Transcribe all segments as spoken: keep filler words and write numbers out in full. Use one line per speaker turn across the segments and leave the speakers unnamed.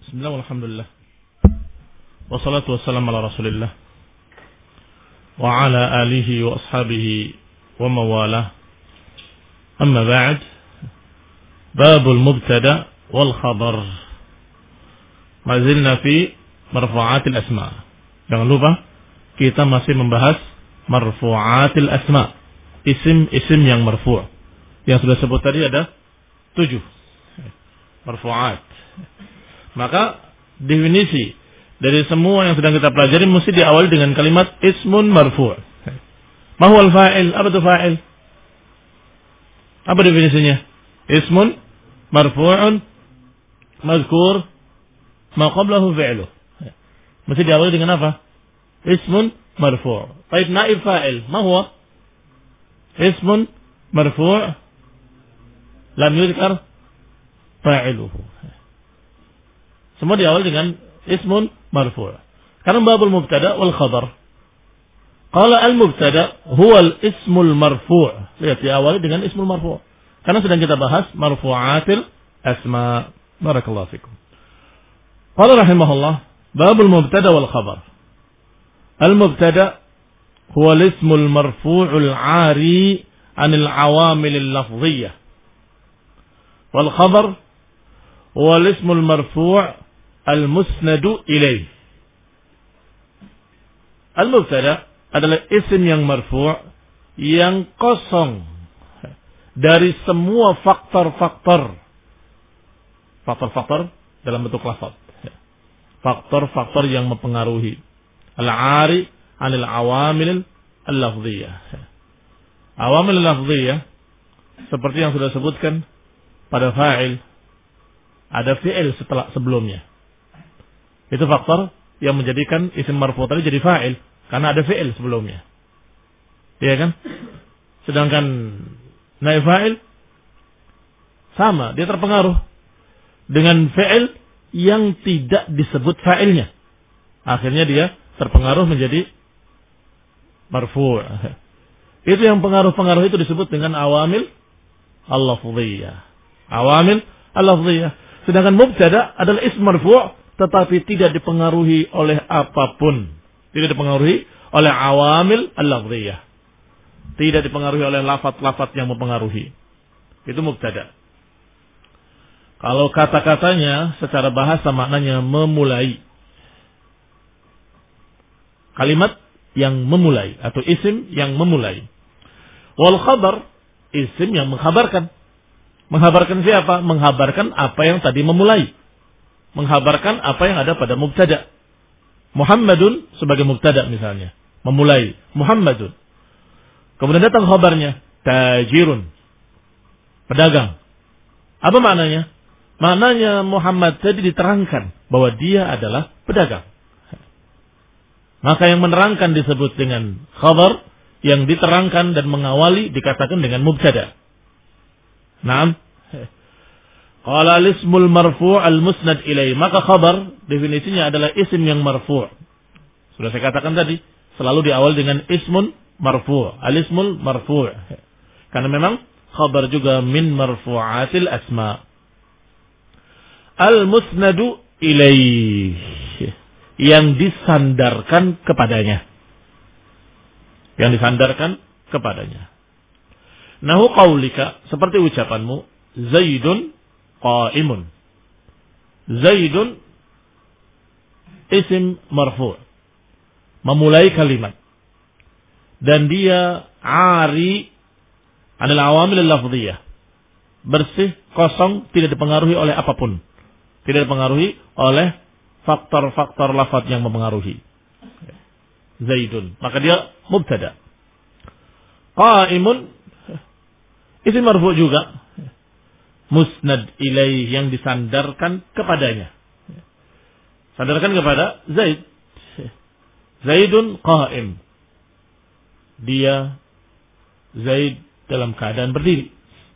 Bismillah walhamdulillah. Wassalatu wassalamu ala Rasulillah wa ala alihi wa ashabihi wa mawalah. Amma ba'd. Babul mubtada wal khabar. Mazilna fi marfu'atil asma. Jangan lupa kita masih membahas marfu'atil asma. Isim-isim yang marfu'. Yang sudah sebut tadi ada tujuh marfu'at. Maka definisi dari semua yang sedang kita pelajari mesti diawali dengan kalimat ismun marfu'. Ma huwa al-fa'il? Apa itu fa'il? Apa definisinya? Ismun marfu'un mazkur ma qablahu fi'luh. Mesti diawali dengan apa? Ismun marfu'. Baik, naib fa'il. Ma huwa? Ismun marfu' lam yudhkar fa'iluhu. Semua diawali dengan ismun marfu'. Karena babul mubtada wal khabar. Qala al mubtada huwa al ismul marfu'. Lihat, diawali dengan ismul marfu'. Karena sedang kita bahas marfu'atil asma. Barakallahu fikum. Qala rahimahullah babul mubtada wal khabar. Al mubtada huwa al ismul marfu'ul 'ari 'anil 'awamil al lafdhiyyah. Wal khabar huwa al ismul marfu' al-musnadu ilaih. Al-mubtada adalah isim yang marfu' yang kosong dari semua faktor-faktor. Faktor-faktor dalam bentuk lafaz. Faktor-faktor yang mempengaruhi. Al-'ari 'anil 'awamil al-lafdhiyyah. Awamil al-lafdhiyyah seperti yang sudah sebutkan pada fa'il, ada fi'il setelah sebelumnya. Itu faktor yang menjadikan isim marfu' tadi jadi fa'il karena ada fi'il sebelumnya. Iya kan? Sedangkan naib fa'il sama, dia terpengaruh dengan fi'il yang tidak disebut fa'ilnya. Akhirnya dia terpengaruh menjadi marfu'. Itu yang pengaruh-pengaruh itu disebut dengan awamil al-lafdhiyyah. Awamil al-lafdhiyyah. Sedangkan mubtada adalah ism marfu' tetapi tidak dipengaruhi oleh apapun. Tidak dipengaruhi oleh awamil al-lafdhiyah. Tidak dipengaruhi oleh lafaz-lafaz yang mempengaruhi. Itu mubtada. Kalau kata-katanya secara bahasa maknanya memulai. Kalimat yang memulai atau isim yang memulai. Wal khabar, isim yang mengkhabarkan. Mengkhabarkan siapa? Mengkhabarkan apa yang tadi memulai. Mengkhabarkan apa yang ada pada mubtada. Muhammadun sebagai mubtada misalnya, memulai Muhammadun. Kemudian datang khabarnya tajirun, pedagang. Apa maknanya? Maknanya Muhammad tadi diterangkan bahwa dia adalah pedagang. Maka yang menerangkan disebut dengan khabar, yang diterangkan dan mengawali dikatakan dengan mubtada. Naam. Qala al-ismul marfu' al-musnad ilaih. Maka khabar definisinya adalah isim yang marfu'. Sudah saya katakan tadi, selalu diawal dengan ismun marfu'. Al-ismul marfu'. Karena memang khabar juga min marfu'atil asma. Al-musnadu ilaih. Yang disandarkan kepadanya. Yang disandarkan kepadanya. Nahu qaulika, seperti ucapanmu, Zaidun qa'imun. Zaidun isim marfu'. Memulai kalimat. Dan dia ari anil awamil al-lafdhiyah. Bersih, kosong, tidak dipengaruhi oleh apapun. Tidak dipengaruhi oleh faktor-faktor lafaz yang mempengaruhi. Zaidun. Maka dia mubtada. Qa'imun isim marfu' juga. Musnad ilaih yang disandarkan kepadanya. Sandarkan kepada Zaid. Zaidun qa'im. Dia Zaid dalam keadaan berdiri.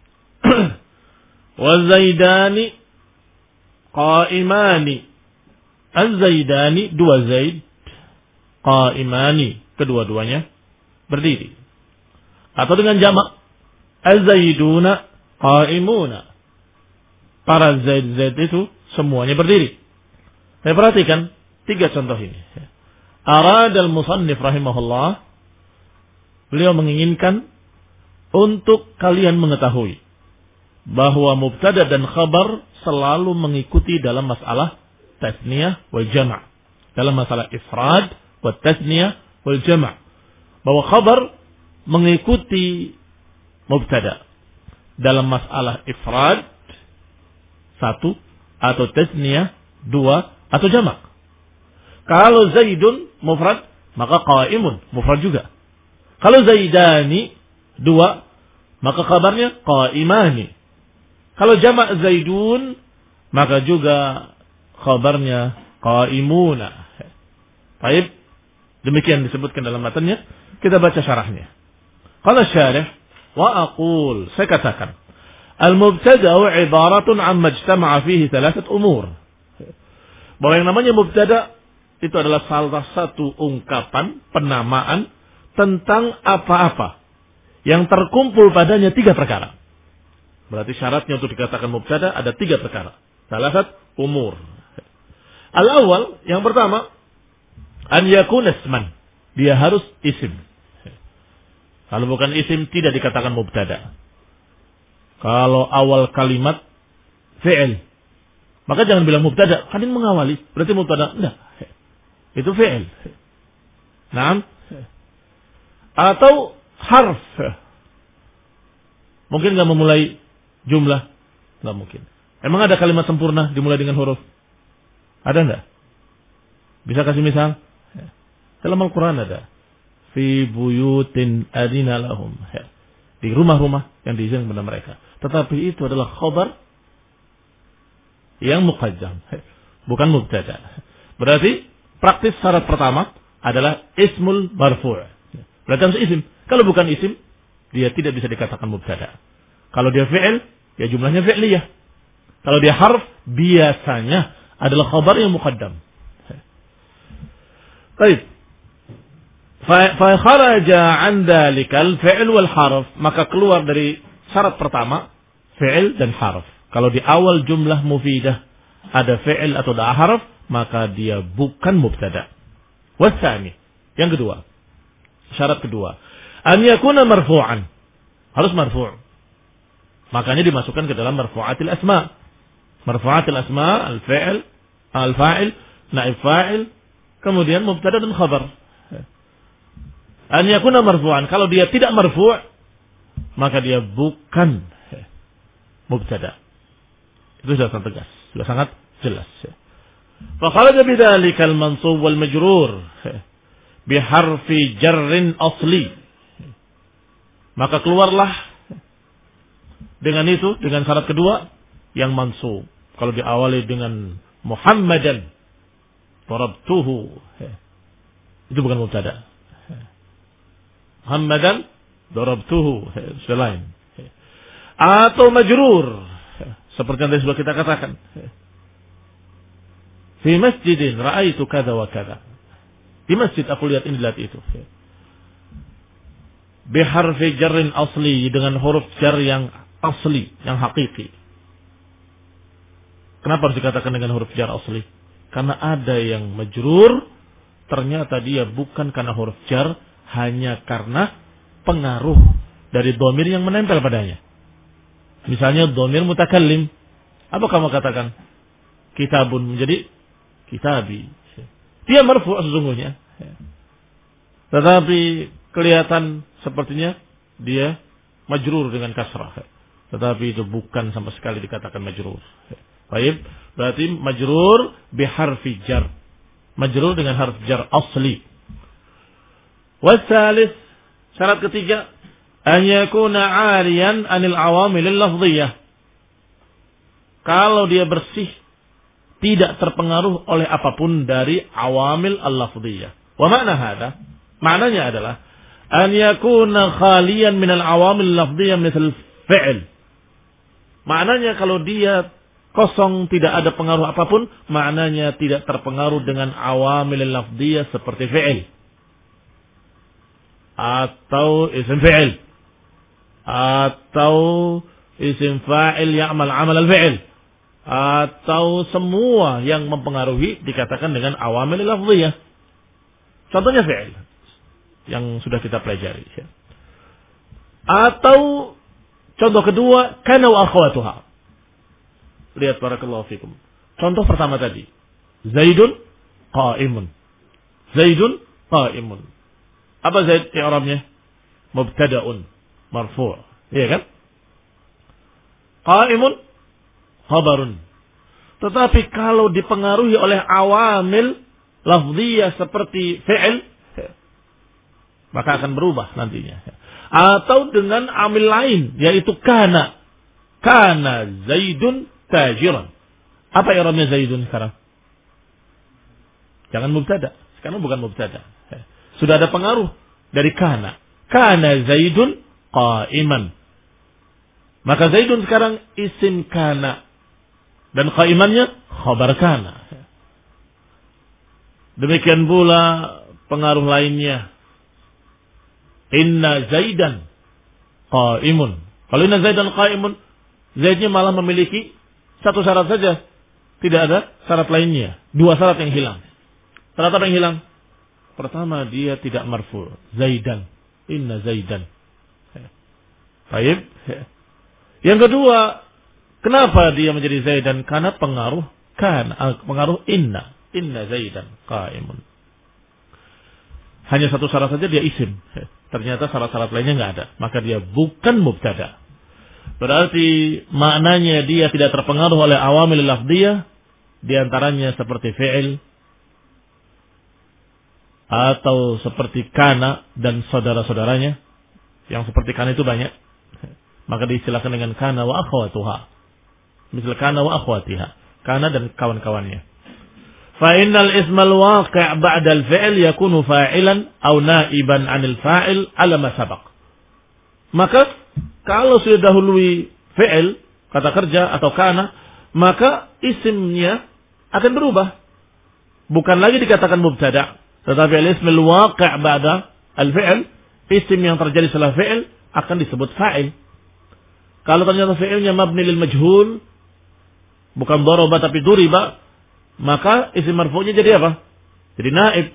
Wa Zaidani qa'imani. Az-Zaidani dua Zaid. Qa'imani kedua-duanya berdiri. Atau dengan jamak. Az-Zaiduna qa'imuna. Para Zaid-Zaid itu semuanya berdiri. Saya perhatikan tiga contoh ini. Arad al-musannif rahimahullah, beliau menginginkan untuk kalian mengetahui bahwa mubtada dan khabar selalu mengikuti dalam masalah tasniyah wal jama', dalam masalah ifrad wa tasniyah wal jama', bahwa khabar mengikuti mubtada dalam masalah ifrad satu, atau tasniyah dua, atau jama'. Kalau Zaidun mufrad, maka qaimun mufrad juga. Kalau Zaidani dua, maka kabarnya qaimani. Kalau jama' Zaidun, maka juga kabarnya qaimuna. Baik, demikian disebutkan dalam matanya. Kita baca syarahnya. Qala syarih, wa aqul, saya katakan, al-mubtada'u ibaratun amma ijtama'a fihi thalathat umur. Bahwa yang namanya mubtada' itu adalah salah satu ungkapan, penamaan tentang apa-apa yang terkumpul padanya tiga perkara. Berarti syaratnya untuk dikatakan mubtada ada tiga perkara. Thalathat umur. Al-awwal, yang pertama, an yakuna isman. Dia harus isim. Kalau bukan isim tidak dikatakan mubtada. Kalau awal kalimat fi'il, maka jangan bilang mubtada, kan ini mengawali, berarti mubtada. Enggak. Itu fi'il. Naam. Atau harf. Mungkin enggak memulai jumlah? Enggak mungkin. Emang ada kalimat sempurna dimulai dengan huruf? Ada enggak? Bisa kasih misal? Dalam Al-Quran ada. Fi buyutin adina lahum. Di rumah-rumah yang diizinkan kepada mereka. Tetapi itu adalah khabar yang muqaddam, bukan mubtada. Berarti praktis syarat pertama adalah ismul marfu'. Berarti harus isim. Kalau bukan isim, dia tidak bisa dikatakan mubtada. Kalau dia fi'il, ya jumlahnya fi'liyah. Kalau dia harf, biasanya adalah khabar yang muqaddam. Baik. Fa kharaja 'an dzalikal fi'l wal harf, maka keluar dari syarat pertama fi'il dan harf. Kalau di awal jumlah mufidah ada fi'il atau ada harf, maka dia bukan mubtada. Wasani, yang kedua, syarat kedua, an yakuna marfu'an, harus marfu'. Makanya dimasukkan ke dalam marfu'atil asma. Marfu'atil asma, al-fi'il, al-fa'il, naib fa'il, kemudian mubtada dan khabar. An yakuna marfu'an, kalau dia tidak marfu', maka dia bukan mubtada. Itu sudah sangat tegas, sudah sangat jelas. Fa kharaja bidzalikal mansub wal majrur bi harfi jarrin asli. Maka keluarlah dengan itu, dengan syarat kedua yang mansub. Kalau diawali dengan Muhammadan darabtuhu, itu bukan mubtada. Muhammadan darabtuhu, selain. Atau majrur, seperti yang tadi sudah kita katakan. Di masjidin ra'aitu kada wa kada. Di masjid aku lihat ini, lihat itu. Bi harfi jarrin asli, dengan huruf jar yang asli, yang hakiki. Kenapa harus dikatakan dengan huruf jar asli? Karena ada yang majrur, ternyata dia bukan karena huruf jar, hanya karena pengaruh dari dhamir yang menempel padanya. Misalnya dhamir mutakallim. Apa kamu katakan? Kitabun menjadi kitabi. Dia marfu' sesungguhnya. Tetapi kelihatan sepertinya dia majrur dengan kasrah. Tetapi itu bukan sama sekali dikatakan majrur. Baik, berarti majrur biharfi jar. Majrur dengan harf jar asli. Wasalis, syarat ketiga, an yakuna 'ariyan 'anil awamil al-lafdhiyah. Kalau dia bersih, tidak terpengaruh oleh apapun dari awamil al-lafdhiyah. Wa makna hada, maknanya adalah an yakuna khaliyan min al-awamil al-lafdhiyah misal fi'l. Maknanya kalau dia kosong, tidak ada pengaruh apapun, maknanya tidak terpengaruh dengan awamil al-lafdhiyah seperti fi'l atau isim fi'il atau isim fa'il ya'mal amal al-fi'il atau semua yang mempengaruhi dikatakan dengan awamil lafziyah. Contohnya fi'il yang sudah kita pelajari. Atau contoh kedua, kana wa akhwatuha. Lihat barakallahu fikum. Contoh pertama tadi, Zaidun qa'imun. Zaidun qa'imun. Apa Zaid i'rabnya? Mubtada'un marfu'. Iya kan? Qa'imun khabarun. Tetapi kalau dipengaruhi oleh awamil lafziyah seperti fi'il, maka akan berubah nantinya. Atau dengan amil lain, yaitu kana. Kana Zaidun tajiran. Apa i'rabnya Zaidun sekarang? Jangan mubtada. Sekarang bukan mubtada. Sudah ada pengaruh dari kana. Kana Zaidun qa'iman. Maka Zaidun sekarang isim kana. Dan qa'imannya khabar kana. Demikian pula pengaruh lainnya. Inna Zaidan qa'imun. Kalau inna Zaidan qa'imun, Zaidnya malah memiliki satu syarat saja. Tidak ada syarat lainnya. Dua syarat yang hilang. Syarat apa yang hilang? Pertama, dia tidak marfu'. Zaidan. Inna Zaidan. Baik. Yang kedua, kenapa dia menjadi Zaidan? Karena pengaruh kan, pengaruh inna. Inna Zaidan qa'imun. Hanya satu syarat saja dia isim. Ternyata syarat-syarat lainnya enggak ada. Maka dia bukan mubtada. Berarti maknanya dia tidak terpengaruh oleh awamil lafziyah. Di antaranya seperti fi'il. Atau seperti kana dan saudara-saudaranya. Yang seperti kana itu banyak. Maka diistilahkan dengan kana wa akhwatuha. Misal kana wa akhwatiha. Kana dan kawan-kawannya. فإن الاسم الواقع بعد الفعل يكون فاعلا أو نائبا عن الفاعل على ما سبق. Maka kalau sudah dahului fi'il, kata kerja atau kana, maka isimnya akan berubah. Bukan lagi dikatakan mubtada, tetapi al-ism al-waqi' ba'da al-fi'il, isim yang terjadi setelah fi'il akan disebut fa'il. Kalau ternyata fi'ilnya mabni lil majhul, bukan daraba tapi duriba, maka isim marfu'nya jadi apa? Jadi naib.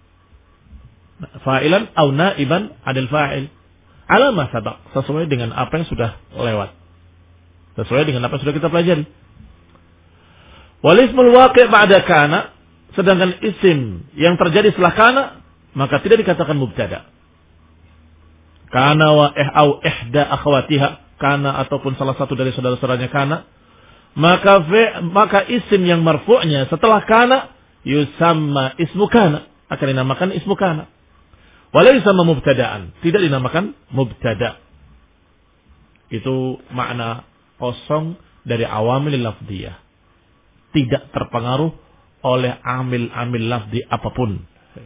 Fa'ilan atau naiban adil fa'il. Ala ma sabaq, sesuai dengan apa yang sudah lewat. Sesuai dengan apa yang sudah kita pelajari. Wal ismul waqi' ba'da kana, sedangkan isim yang terjadi setelah kana, maka tidak dikatakan mubtada. Kana wa eh au ihda akhwatiha, kana ataupun salah satu dari saudara-saudaranya kana, maka fi, maka isim yang marfu'nya setelah kana yusamma ismu kana, akan dinamakan ismu kana. Walaysa mubtada'an, tidak dinamakan mubtada'. Itu makna kosong dari awamil lafziyah. Tidak terpengaruh oleh amil-amil lafzi apapun.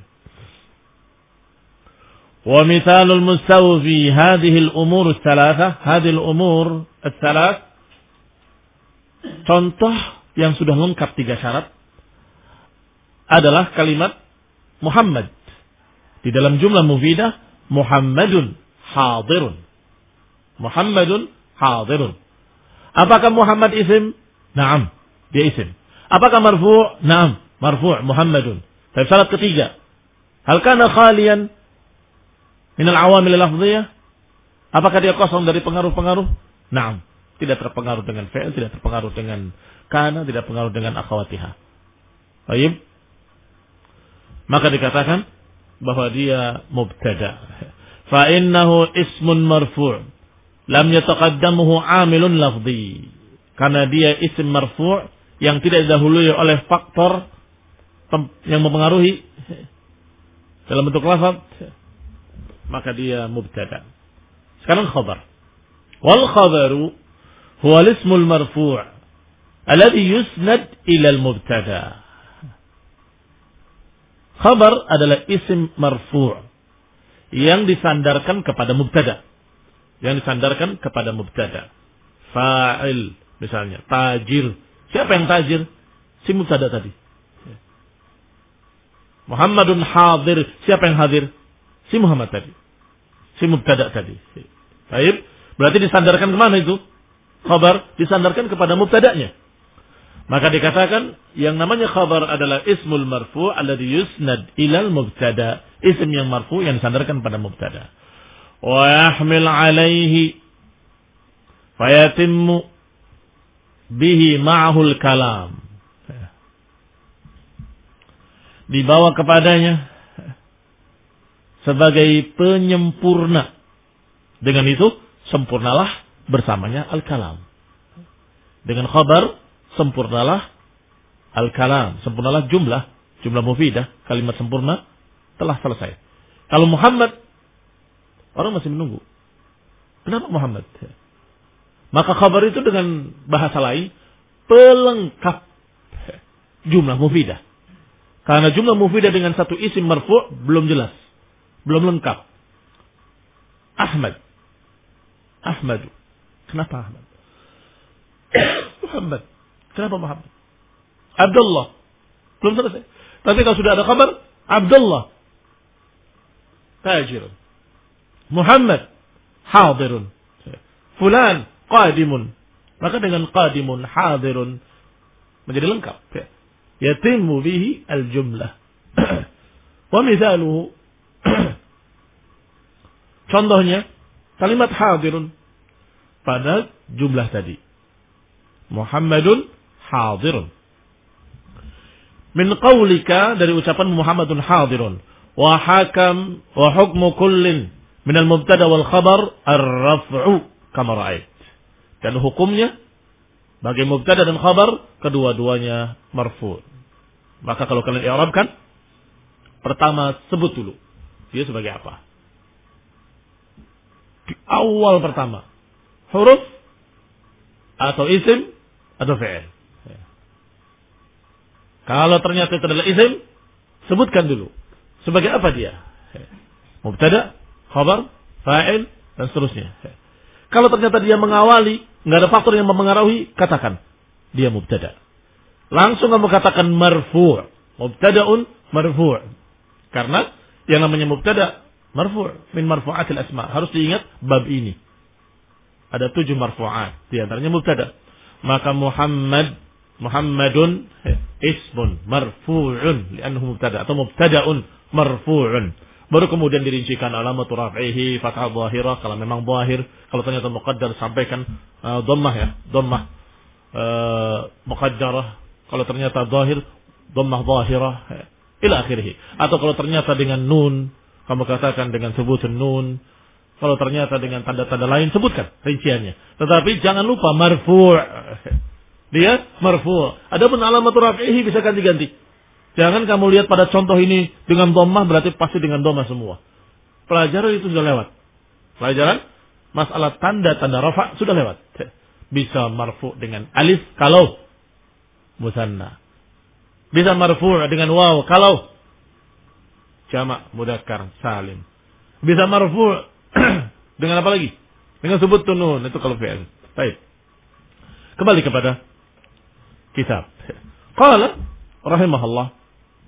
Wa mithalul mustawfi hadhihi al-umur ats-tsalatsa, hadhihi al-umur ats-tsalath, contoh yang sudah lengkap tiga syarat adalah kalimat Muhammad. Di dalam jumlah mufidah, Muhammadun hadirun. Muhammadun hadirun. Apakah Muhammad isim? Naam, dia isim. Apakah marfu'? Naam, marfu' Muhammadun. Tapi syarat ketiga, hal kana khaliyan min al-awamil al-lafziyah? Apakah dia kosong dari pengaruh-pengaruh? Naam. Tidak terpengaruh dengan fi'il, tidak terpengaruh dengan kana, tidak terpengaruh dengan akhwatiha. Baik. Maka dikatakan bahwa dia mubtada. Fa innahu ismun marfu', lam yataqaddamuhu 'amilun lafzi. Karena dia isim marfu' yang tidak didahului oleh faktor yang mempengaruhi dalam bentuk lafaz, maka dia mubtada. Sekarang khabar. Wal khabaru هو الاسم المرفوع الذي يسند إلى المبتدا. Khabar adalah isim marfu' yang disandarkan kepada mubtada. Yang disandarkan kepada mubtada. Fa'il misalnya, tajir. Siapa yang tajir? Si mubtada tadi. Muhammadun hadir. Siapa yang hadir? Si Muhammad tadi. Si mubtada tadi. Baik, berarti disandarkan kemana itu? Khabar disandarkan kepada mubtada'nya. Maka dikatakan yang namanya khabar adalah ismul marfu' alladhi yusnad ilal mubtada, isim yang marfu' yang disandarkan pada mubtada. Wa yahmil alaihi fayatimmu bihi ma'ahul kalam. Dibawa kepadanya sebagai penyempurna. Dengan itu sempurnalah bersamanya al-kalam. Dengan khabar sempurnalah al-kalam, sempurnalah jumlah, jumlah mufidah, kalimat sempurna telah selesai. Kalau Muhammad, orang masih menunggu. Kenapa Muhammad? Maka khabar itu dengan bahasa lain pelengkap jumlah mufidah. Karena jumlah mufidah dengan satu isim marfu' belum jelas, belum lengkap. Ahmad, Ahmad. Kenapa Ahmad? Muhammad. Kenapa Muhammad? Abdullah. Belum selesai. Tapi kalau sudah ada kabar, Abdullah tajir. Muhammad hadirun. Fulan qadimun. Maka dengan qadimun, hadirun menjadi lengkap. Yatimmu bihi al-jumlah. Wa mithaluhu. Contohnya kalimat hadirun pada jumlah tadi. Muhammadun hadirun. Min qawlika, dari ucapan Muhammadun hadirun. Wa hakam wa hukmu kullin minal mubtada wal khabar ar-raf'u kama ra'ait. Dan hukumnya bagi mubtada dan khabar kedua-duanya marfu'. Maka kalau kalian i'rabkan, pertama sebut dulu dia sebagai apa. Di awal pertama, huruf atau isim atau fi'il. Kalau ternyata itu adalah isim, sebutkan dulu sebagai apa dia. Mubtada, khabar, fa'il, dan seterusnya. Kalau ternyata dia mengawali, nggak ada faktor yang mempengaruhi, katakan dia mubtada. Langsung kamu katakan marfu', mubtada'un marfu'. Karena yang namanya mubtada marfu' min marfu'atil asma. Harus diingat bab ini. Ada tujuh marfu'at, di antaranya mubtada. Maka Muhammad, Muhammadun ismun marfu'un li'annahu mubtada atau mubtada'un marfu'un. Baru kemudian dirincikan alamatu raf'ihi fathah zahirah kalau memang zahir. Kalau ternyata muqaddar sampaikan uh, dhammah ya, dhammah uh, muqaddarah. Kalau ternyata zahir, dhammah zahirah ya, ila akhirih. Atau kalau ternyata dengan nun, kamu katakan dengan sebutan nun. Kalau ternyata dengan tanda-tanda lain, sebutkan rinciannya. Tetapi jangan lupa marfu'. Dia marfu'. Adapun alamat raf'ihi bisa ganti-ganti. Jangan kamu lihat pada contoh ini dengan dhammah berarti pasti dengan dhammah semua. Pelajaran itu sudah lewat. Pelajaran masalah tanda-tanda rafa' sudah lewat. Bisa marfu' dengan alif kalau musanna. Bisa marfu' dengan waw kalau jamak mudzakkar salim. Bisa marfu' dengan apa lagi? Dengan sebut nun, itu kalau fi'il. Baik. Kembali kepada kitab. Qala rahimahullah.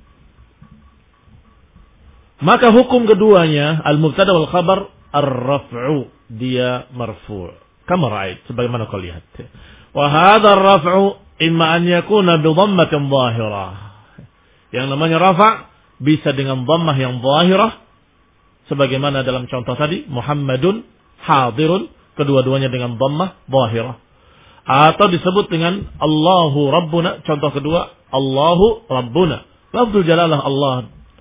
Maka hukum keduanya al-mubtada wal khabar ar-raf'u, dia marfu'. Kama ra'ait, sebagaimana kau lihat. Wa hadha ar-raf'u imma an yakuna bi dhammatin dhahirah. Yang namanya rafa' bisa dengan dhammah yang dhahirah. Sebagaimana dalam contoh tadi, Muhammadun hadirun, kedua-duanya dengan dhammah dhahirah. Atau disebut dengan Allahu Rabbuna, contoh kedua, Allahu Rabbuna. Lafzul jalalah Allah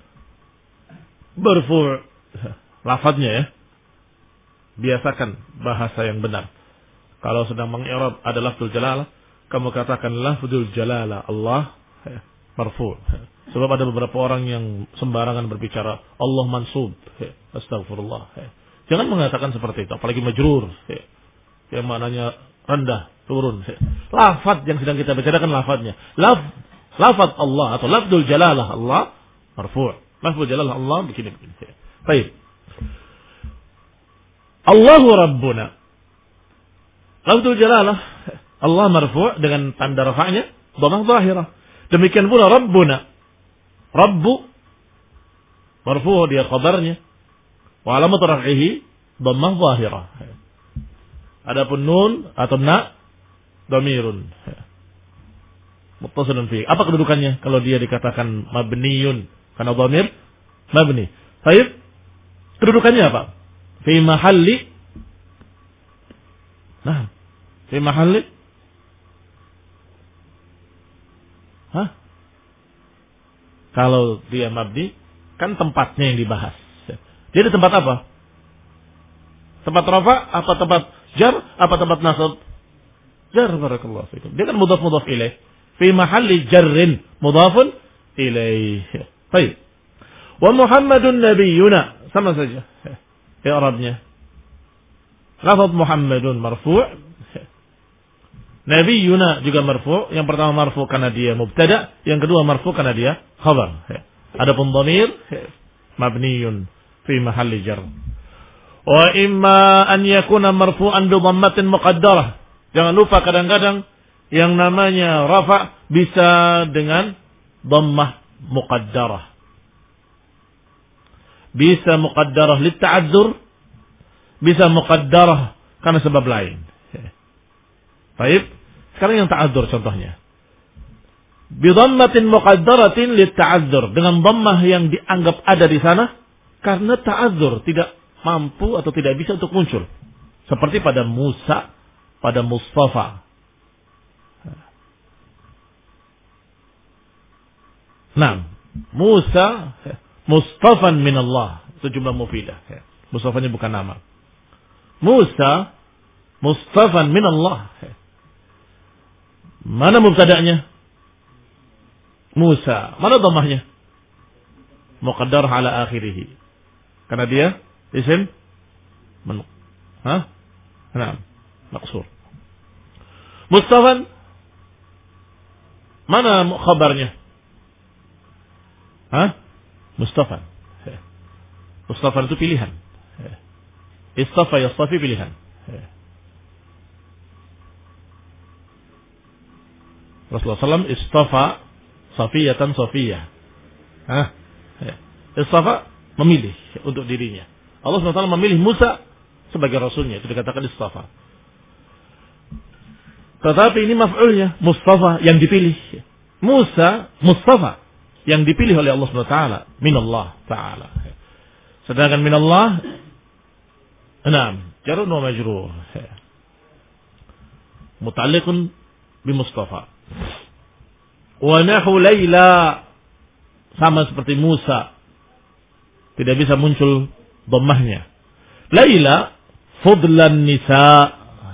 marfu'. Lafadznya ya. Biasakan bahasa yang benar. Kalau sedang mengi'rab ada lafzul jalalah, kamu katakan lafzul jalalah Allah marfu'. Sebab ada beberapa orang yang sembarangan berbicara Allah mansub. Astagfirullah. Jangan mengatakan seperti itu, apalagi majrur. Yang maknanya rendah, turun. Lafaz yang sedang kita bicarakan lafaznya. Laf, lafaz Allah atau lafzul jalalah Allah marfu'. Lafzul jalalah Allah begini-begini. Baik. Allahu Rabbuna. Lafzul jalalah Allah marfu' dengan tanda rafa'nya dhammah zahirah. Demikian pula Rabbuna. Rabbu marfu' dia khabarnya. Wa alamat raf'ihi dhammah zahirah. Adapun nun atau na dhamirun muttasilun fihi. Apa kedudukannya kalau dia dikatakan mabniyun? Karena dhamir mabni. Baik. Kedudukannya apa? Fi mahalli. Nah, fi mahalli. Hah? Kalau dia mabni, kan tempatnya yang dibahas. Dia di tempat apa? Tempat rafa, apa tempat jar, apa tempat nasab? Jar, barakallahu fikum. Dia kan mudhaf mudhaf ilaih. Fi mahalli jarrin mudhafun ilaih. Baik. Wa Muhammadun nabiyyuna, sama saja i'rabnya. Lafaz Muhammadun marfu', nabiyyuna juga marfu'. Yang pertama marfu' karena dia mubtada, yang kedua marfu' karena dia khabar. Adapun dhamir mabniyun fi mahalli jar. Wa imma an yakuna marfu'an bi dhammatin muqaddarah. Jangan lupa kadang-kadang yang namanya rafa bisa dengan dhammah muqaddarah. Bisa muqaddarah lit ta'adzur, bisa muqaddarah karena sebab lain. Baik, sekarang yang ta'adzur contohnya. Bi dhammatin muqaddaratin lit ta'adzur, dengan dhammah yang dianggap ada di sana karena ta'adzur, tidak mampu atau tidak bisa untuk muncul. Seperti pada Musa, pada Mustafa. Nah, Musa Mustafan min Allah, itu jumlah mufidah. Mustafanya bukan nama. Musa Mustafan min Allah. Mana mubtada'nya? Musa. Mana dhammahnya? Muqaddar ala akhirih. Karena dia isim men ha? Nah, maksur. Mustafan. Mana khabarnya? Hah? Mustafa. Mustafa itu pilihan. Istafa yastafi pilihan. Rasulullah sallallahu alaihi wasallam istafa safiyatan safiyah. Hah? Istafa memilih untuk dirinya. Allah subhanahu wa taala memilih Musa sebagai rasulnya, itu dikatakan istafa. Tetapi ini maf'ulnya, Mustafa yang dipilih. Musa Mustafa yang dipilih oleh Allah subhanahu wa taala, minallah taala. Sedangkan minallah enam, jarun wa majrur. Muta'alliqun bi Mustafa. Wa nahu Laila, sama seperti Musa, tidak bisa muncul dhammahnya. Laila fudlan nisa.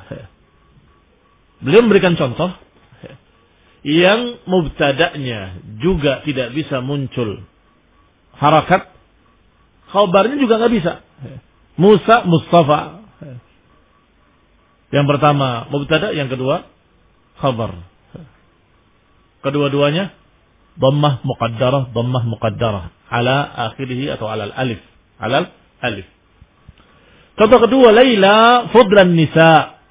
Beliau memberikan contoh yang mubtada'nya juga tidak bisa muncul harakat, khabarnya juga nggak bisa. Musa Mustafa. Yang pertama mubtada, yang kedua khabar. Kedua-duanya dhammah muqaddarah, dhammah muqaddarah ala akhirih atau ala alif, ala alif. Contoh kedua, Laila fudlan nisa.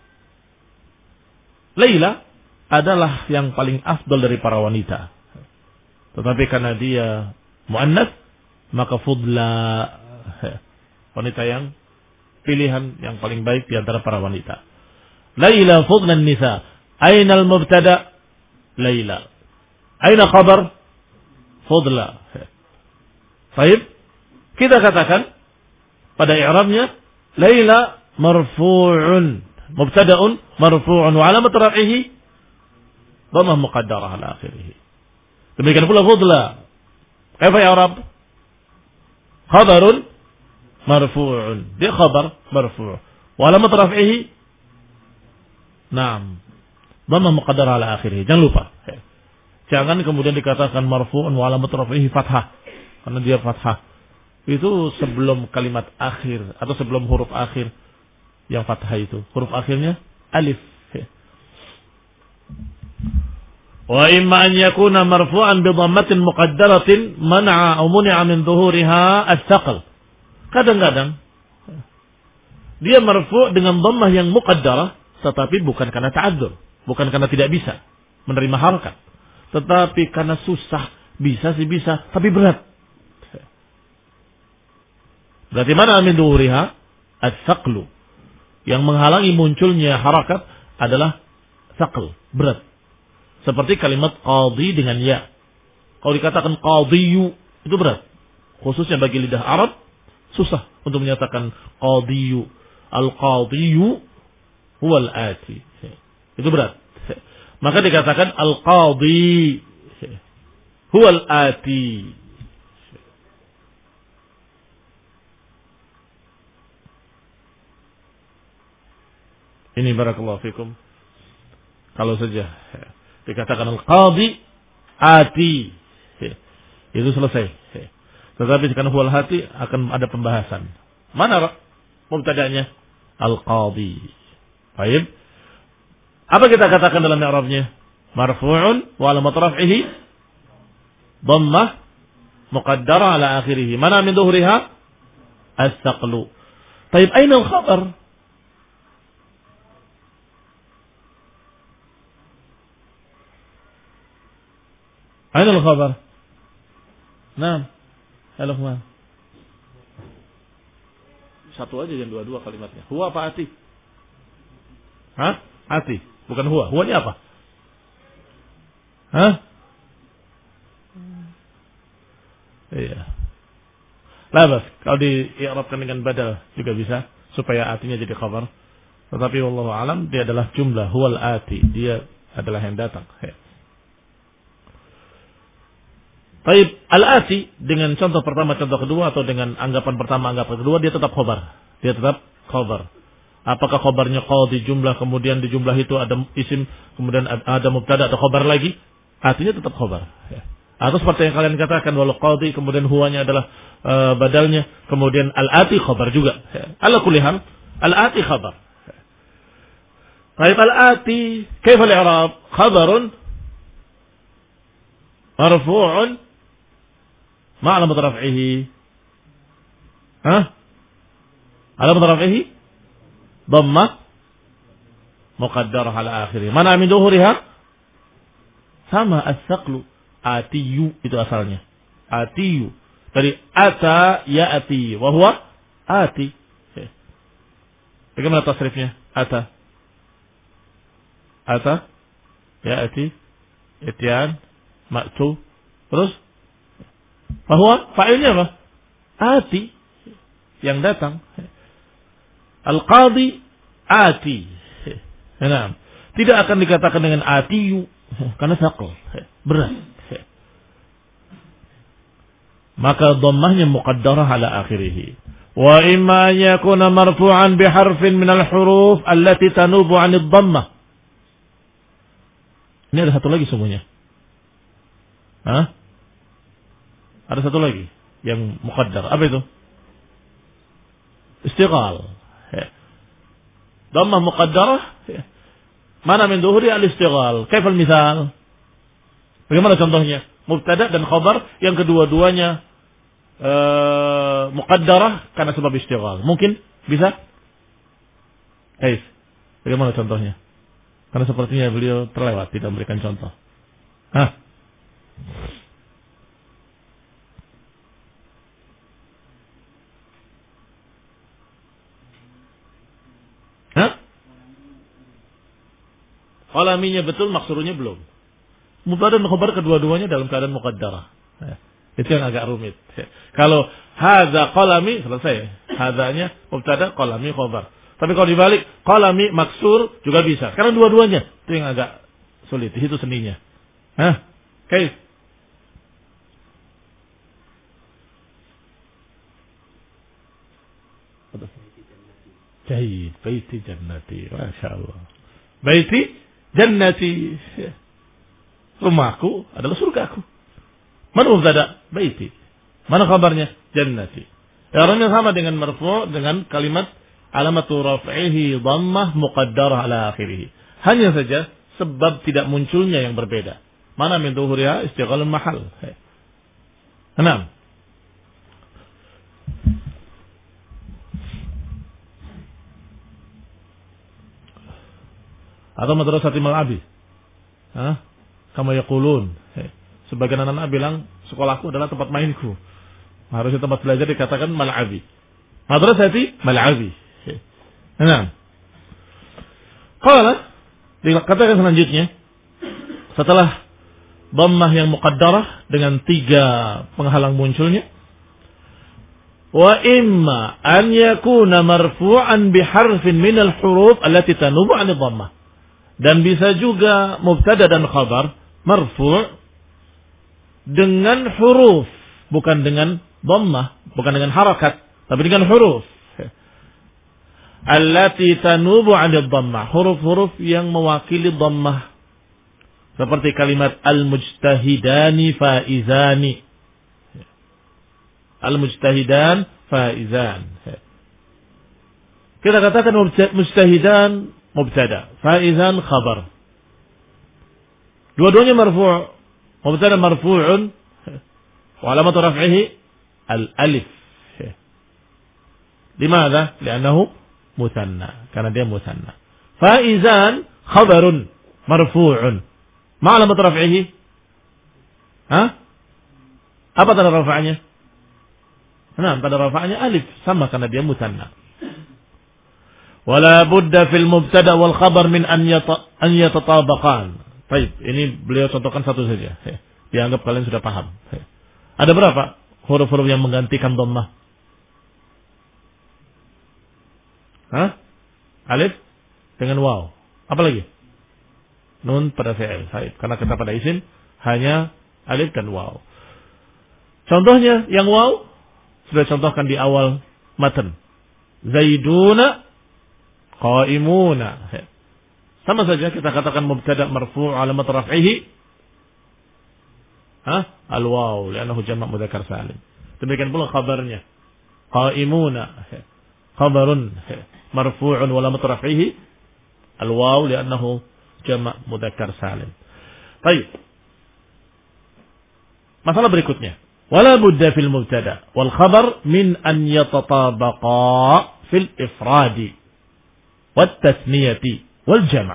Laila adalah yang paling afdal dari para wanita. Tetapi karena dia muannats, maka fudla, wanita yang pilihan yang paling baik di antara para wanita. Laila fudlan nisa. Aina al-mubtada? Laila. Aina khabar? Fudla. Baik. Kita katakan pada i'rabnya Laila marfu'un, mubtada'un marfu'un wa alamat raf'ihi dhammah muqaddarah ala akhirih. Demikian pula fudla. Kaifa i'rab? Khabarun marfu'un. Dia khabar marfu'. Wa alamat raf'ihi na'am, dhammah muqaddarah ala akhirih. Jangan lupa. Jangan kemudian dikatakan marfu'un wa alamat raf'ihi fathah. Karena dia fathah. Itu sebelum kalimat akhir atau sebelum huruf akhir yang fathah itu. Huruf akhirnya alif. Wa imma an yakuna marfu'an bi dhammatin muqaddaratin man'a aw muni'a min dhuhuriha as-saqal. Kadang-kadang dia marfu' dengan dhammah yang muqaddarah, tetapi bukan karena ta'adzur, bukan karena tidak bisa menerima harakat, tetapi karena susah. Bisa sih bisa, tapi berat. Berarti mana min dhuhuriha as-saqlu, yang menghalangi munculnya harakat adalah saql, berat. Seperti kalimat qadhi dengan ya. Kalau dikatakan qadhiyu itu berat. Khususnya bagi lidah Arab susah untuk menyatakan qadhiyu. Al-qadhiyu huwal ati. Itu berat. Maka dikatakan al-qadhi huwal ati. Ini barakallahu fikum. Kalau saja dikatakan al-qadhi ati, itu selesai. Tetapi jika huwal hati akan ada pembahasan. Mana mubtada'nya? Al-qadhi. Baik. Apa kita katakan dalam i'rabnya? Marfu'un wa alamat raf'ihi dhammah muqaddarah ala akhirih. Mana min dhuhriha? As-saqlu. Baik, aina al-khabar? Aina al-khabar? Naam. Halo, Ikhwan. Satu aja yang dua-dua kalimatnya. Huwa apa ati? Hah? Ati. Bukan huwa. Huwa ini apa? Hah? Iya. Labas. Kalau di-i'rabkan dengan badal juga bisa. Supaya atinya jadi khabar. Tetapi wallahu alam dia adalah jumlah. Huwal ati. Dia adalah yang datang. Ya. Baik, al-ati dengan contoh pertama, contoh kedua atau dengan anggapan pertama, anggapan kedua dia tetap khobar. Dia tetap khobar. Apakah khobarnya qadhi jumlah kemudian di jumlah itu ada isim kemudian ada mubtada atau khobar lagi? Artinya tetap khobar. Ya. Atau seperti yang kalian katakan walau qadhi kemudian huwanya adalah uh, badalnya kemudian al-ati khobar juga. Ya. Ala kulli hal al-ati khobar. Ya. Baik, al-ati kaifa al-i'rab? Khabarun marfu'un ما علامة رفعه ها علامة رفعه ضمة مقدرة على آخره mana min dhuhriha sama as-saqlu atiyu itu asalnya atiyu dari ata ya ati wa huwa ati. Bagaimana tasrifnya? Ata ata ya ati ityan ma'tu terus bahwa fa'ilnya apa? Ati yang datang. Al-qadhi ati. Nah, tidak akan dikatakan dengan atiyu karena saqal, berat. Maka dhammahnya muqaddarah ala akhirih. Wa imma yakuna marfu'an biharfin min al-huruf allati tanubu 'an ad-dhammah. Ini ada satu lagi semuanya. Hah? Ada satu lagi yang muqaddar. Apa itu? Istighal. Ya. Dhammah muqaddarah. Ya. Mana min dhuhri al-istighal? Kaifal misal? Bagaimana contohnya? Mubtada dan khabar yang kedua-duanya uh, muqaddarah karena sebab istighal. Mungkin bisa? Kaif. Bagaimana contohnya? Karena sepertinya beliau terlewat tidak memberikan contoh. Hah? Hah? Qalaminya betul, maksurunya belum. Mubtada dan khabar kedua-duanya dalam keadaan muqaddarah. Ya, itu yang agak rumit. Ya. Kalau hadza qalami selesai. Hadzanya mubtada, qalami khabar. Tapi kalau dibalik qalami maksur juga bisa. Karena dua-duanya itu yang agak sulit. Di situ seninya. Hah? Kaif? Jahid, baiti jannati, masya Allah. Baiti jannati, rumahku adalah surgaku. Mana mubtada? Baiti. Mana kabarnya? Jannati. Orangnya sama dengan marfu' dengan kalimat alamatu raf'ihi dhammah muqaddarah ala akhirih. Hanya saja sebab tidak munculnya yang berbeda. Mana min dhuhuriha istighalul mahal. Enam. Atau madrasati mal'abi. Hah? Kama yaqulun. Sebagian anak-anak bilang sekolahku adalah tempat mainku. Harusnya tempat belajar dikatakan mal'abi. Madrasati mal'abi. Nah. Qala dikatakan selanjutnya setelah dhammah yang muqaddarah dengan tiga penghalang munculnya. Wa imma an yakuna marfu'an biharfin minal huruf allati tanubu 'an dhammah. Dan bisa juga mubtada dan khabar marfu' dengan huruf, bukan dengan dhammah, bukan dengan harakat, tapi dengan huruf. Allati tanubu 'an dhammah, huruf-huruf yang mewakili dhammah. Seperti kalimat al-mujtahidani faizani. Al-mujtahidan faizan. Kita katakan mujtahidan mubtada, faizan khabar. Dua-duanya marfu'. Mubtada marfu'un wa alamatu raf'ihi al-alif. Limadha? Li'annahu muthanna. Karena dia muthanna. Faizan khabarun marfu'un. Ma alamatu raf'ihi? Hah? Apa tanda rafa'nya? Nah, pada rafa'nya alif, sama karena dia musanna. Wala budda fil mubtada wal khabar min an yata an yatatabaqan. Baik, ini beliau contohkan satu saja. Dianggap kalian sudah paham. Ada berapa huruf-huruf yang menggantikan dhammah? Hah? Alif dengan waw. Apa lagi? Nun pada fi'il. Baik, karena kita pada isim hanya alif dan waw. Contohnya yang waw sudah contohkan di awal matan. Zaiduna qaimuna. Sama saja kita katakan mubtada marfu' alamat raf'ihi ha al-waw li'annahu jama' mudzakkar salim. Demikian pula khabarnya. Qaimuna khabarun marfu'un wa alamat raf'ihi al-waw li'annahu jama' mudzakkar salim. Baik. Masalah berikutnya. ولا بد في المبتدا والخبر من أن يتطابقا في الإفراد والتثنية والجمع.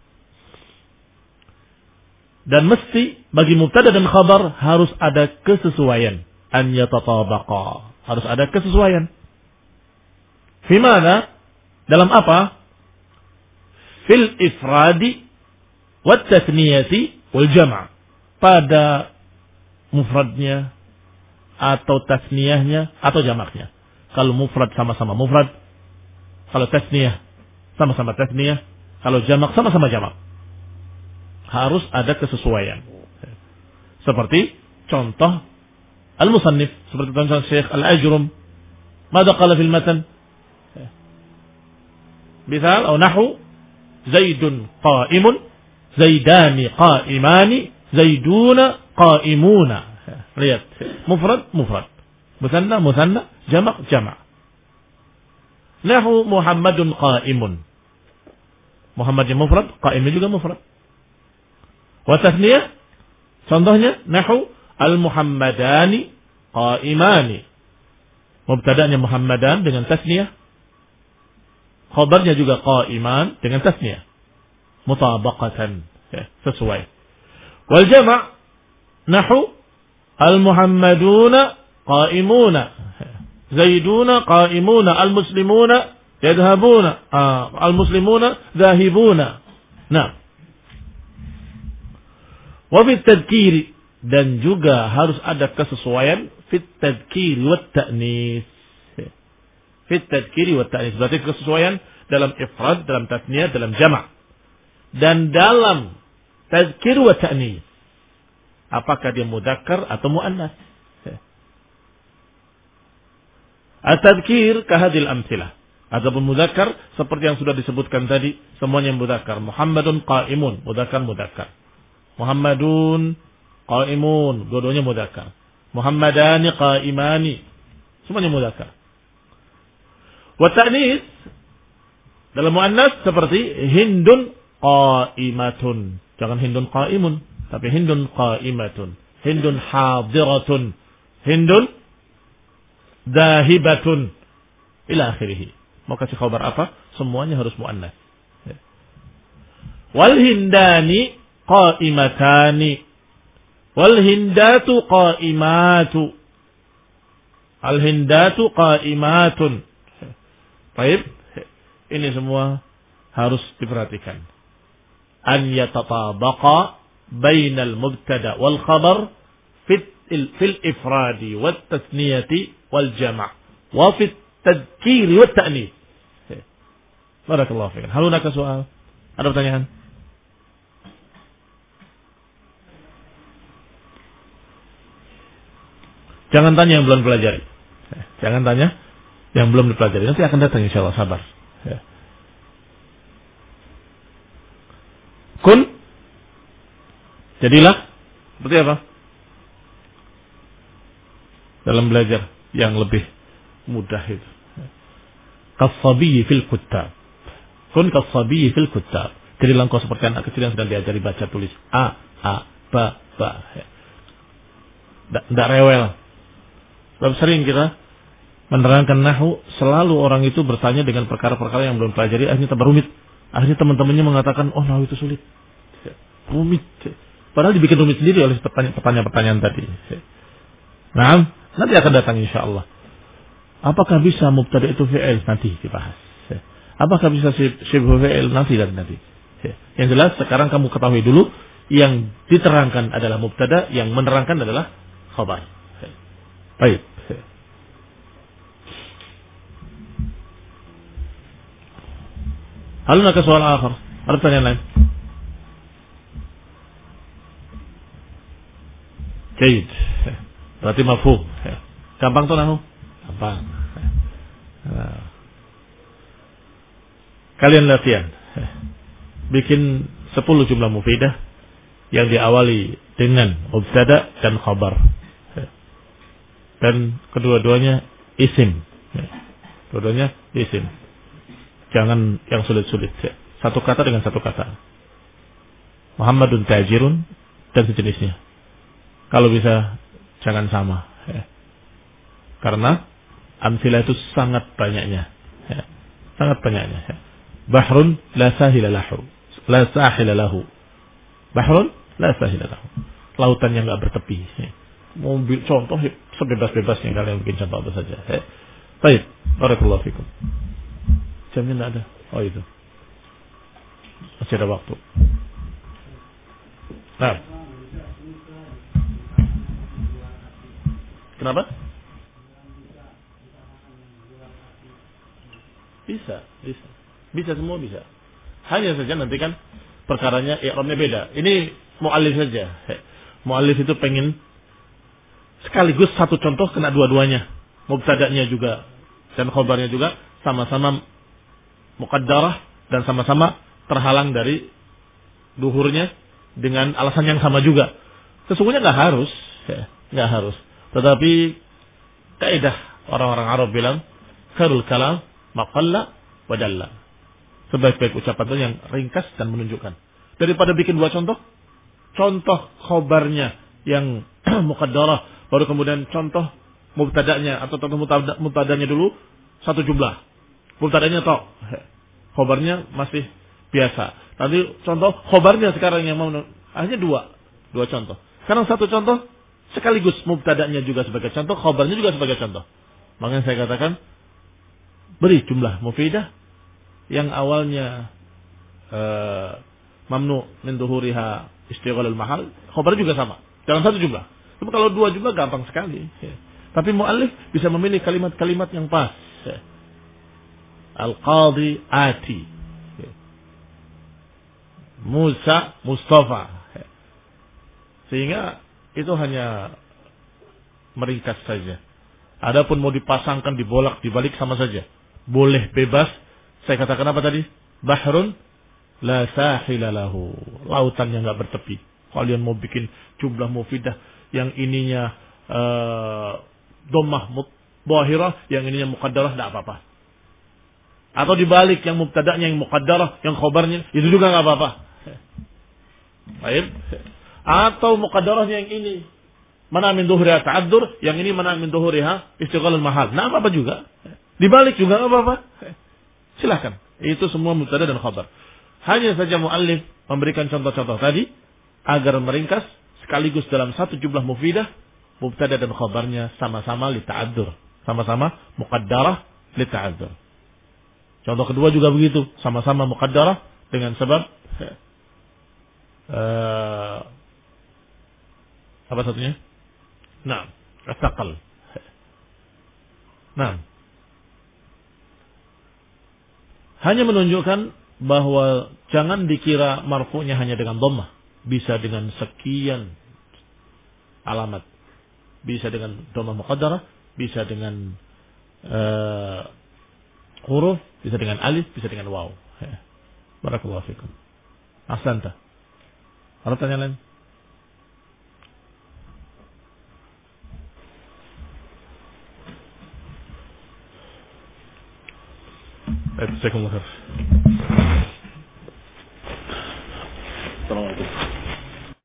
Dan mesti bagi mubtada dan khabar harus ada kesesuaian. An yatatabaqa, harus ada kesesuaian. Fi mana? Dalam apa? Fil ifradi wat tathniyati wal jam'. Pada mufradnya atau tasniyahnya atau jamaknya. Kalau mufrad sama-sama mufrad, kalau tasniyah sama-sama tasniyah, kalau jamak sama-sama jamak. Harus ada kesesuaian. Seperti contoh al-musannif, seperti contoh Syekh Al-Ajrum. Mada qala fil matan? Misal atau nahu Zaidun qa'imun, Zaidani qa'imani, Zaiduna qa'imuna. Lihat, mufrad mufrad, musanna musanna, jamak jamak. Nahu Muhammadun qa'imun. Muhammadnya mufrad, qa'imnya juga mufrad. Wa tasniyah, contohnya nahu al-Muhammadani qa'imani. Mubtada'nya Muhammadan dengan tasniyah. Khabarnya juga qa'iman dengan tasniyah. Mutabaqatan, ya, sesuai. Wal jama' nahu al-Muhammaduna qa'imuna, Zaiduna qa'imuna, al-Muslimuna yadhabuna, ah, al-Muslimuna dhahibuna. Nah, wa fit tadhkiri, dan juga harus ada kesesuaian fit tadhkiri wat ta'nis. Fit tadhkiri wat ta'nis, berarti kesesuaian dalam ifrad, dalam tasniyah, dalam jama'. Dan dalam tadhkir wa ta'nis, apakah dia mudzakkar atau muannas? At-tadhkir kahadil amtsilah. Adapun mudzakkar seperti yang sudah disebutkan tadi, semuanya mudzakkar. Muhammadun qa'imun, mudzakkar mudzakkar. Muhammadun qa'imun, dua-duanya mudzakkar. Muhammadani qa'imani, semuanya mudzakkar. Wa ta'nis dalam muannas seperti Hindun qa'imatun. Jangan Hindun qa'imun, tapi Hindun qa'imatun, Hindun hadiratun, Hindun dahibatun, ila akhirih. Mau kasih khabar apa? Semuanya harus muannas. Wal hindani qa'imatani, wal hindatu qa'imatu, al hindatu qa'imatun. Baik, ini semua harus diperhatikan. An yatatabaqa bainal mubtada wal khabar fit fil ifradi wat tasniyati wal jama' wa fit tadhkir wat ta'nits. Barakallahu fiik. Hal hunaka soal? Ada pertanyaan? Jangan tanya yang belum dipelajari. Jangan tanya yang belum dipelajari. Nanti akan datang insyaallah, sabar. Ya. Kun, jadilah seperti apa? Dalam belajar yang lebih mudah itu. Kas-sabiyyi fil kuttab. Kun kas-sabiyyi fil kuttab. Jadilah engkau seperti anak kecil yang sedang diajari baca tulis. A, A, ba, ba. Tidak rewel. Sebab sering kita menerangkan nahwu, selalu orang itu bertanya dengan perkara-perkara yang belum pelajari, akhirnya tambah rumit. Akhirnya teman-temannya mengatakan, oh nahwu itu sulit. Rumit. Padahal dibikin rumit sendiri oleh pertanyaan-pertanyaan tadi. Nah, nanti akan datang insya Allah. Apakah bisa mubtada itu fi'il? Nanti dibahas. Apakah bisa syibhu fi'il? Nanti dan nanti. Yang jelas sekarang kamu ketahui dulu, yang diterangkan adalah mubtada, yang menerangkan adalah khabar. Baik. Hal nak soal akhir. Ada pertanyaan lain? Baik. Berarti mafhum. Gampang tuh nahwu? Gampang. Kalian latihan. Bikin sepuluh jumlah mufidah yang diawali dengan mubtada dan khabar. Dan kedua-duanya isim. Kedua-duanya isim. Jangan yang sulit-sulit. Satu kata dengan satu kata. Muhammadun tajirun dan sejenisnya. Kalau bisa jangan sama. Karena amsilah itu sangat banyaknya. Sangat banyaknya. Bahrun la sahila lahu. La sahila lahu. Bahrun la sahila lahu. Lautan yang enggak bertepi. Mau ambil contoh sebebas-bebasnya, kalian bikin contoh apa saja. Eh. Baik, barakallahu fikum. Jamnya enggak ada. Oh itu. Masih ada waktu. Nah. Kenapa? Bisa, bisa. Bisa semua bisa. Hanya saja nanti kan perkaranya i'rabnya beda. Ini mu'allif saja. Mu'allif itu pengen sekaligus satu contoh kena dua-duanya. Mubtada'nya juga dan khabarnya juga sama-sama muqaddarah dan sama-sama terhalang dari duhurnya dengan alasan yang sama juga. Sesungguhnya nggak harus, ya, nggak harus. Tetapi kaidah orang-orang Arab bilang khairul kalam ma qalla wa dalla. Sebaik-baik ucapan itu yang ringkas dan menunjukkan. Daripada bikin dua contoh, contoh khabarnya yang muqaddarah, baru kemudian contoh mubtada'nya atau contoh mubtada'nya dulu satu jumlah. Mubtada'nya tok. Khabarnya masih biasa. Nanti contoh khabarnya sekarang yang mau hanya dua, dua contoh. Sekarang satu contoh sekaligus mubtada'nya juga sebagai contoh, khabarnya juga sebagai contoh. Makanya saya katakan beri jumlah mufidah yang awalnya uh, mamnu min duhuriha istighalul mahal, khabar juga sama. Dalam satu jumlah. Tapi kalau dua jumlah gampang sekali. Ya. Tapi muallif bisa memilih kalimat-kalimat yang pas. Ya. Al-Qadhi Ati. Ya. Musa Mustafa. Ya. Sehingga itu hanya meringkas saja. Adapun mau dipasangkan, dibolak, dibalik sama saja. Boleh bebas. Saya katakan apa tadi? Bahrun la sahila lahu. Lautan yang enggak bertepi. Kalian mau bikin jumlah mufidah yang ininya uh, dhammah dhahirah, yang ininya muqaddarah, tidak apa-apa. Atau dibalik, yang mubtada'nya yang muqaddarah, yang khabarnya itu juga enggak apa-apa. Baik. Atau muqaddarahnya yang ini mana min dhuhriha ta'addur, yang ini mana min dhuhriha istighalul mahal. Nah, apa-apa juga. Dibalik juga enggak apa-apa. Silakan. Itu semua mubtada dan khabar. Hanya saja muallif memberikan contoh-contoh tadi agar meringkas sekaligus dalam satu jumlah mufidah, mubtada dan khabarnya sama-sama li ta'addur, sama-sama muqaddarah li ta'addur. Contoh kedua juga begitu, sama-sama muqaddarah dengan sebab uh, Apa satunya? Nah, asaqal. Nah, hanya menunjukkan bahwa jangan dikira marfu'nya hanya dengan dhammah, bisa dengan sekian alamat, bisa dengan dhammah muqaddarah, bisa dengan uh, huruf, bisa dengan alif, bisa dengan waw. Barakallahu fikum. Ahsanta. Ada pertanyaan lain? Baik, jazakumullah khair.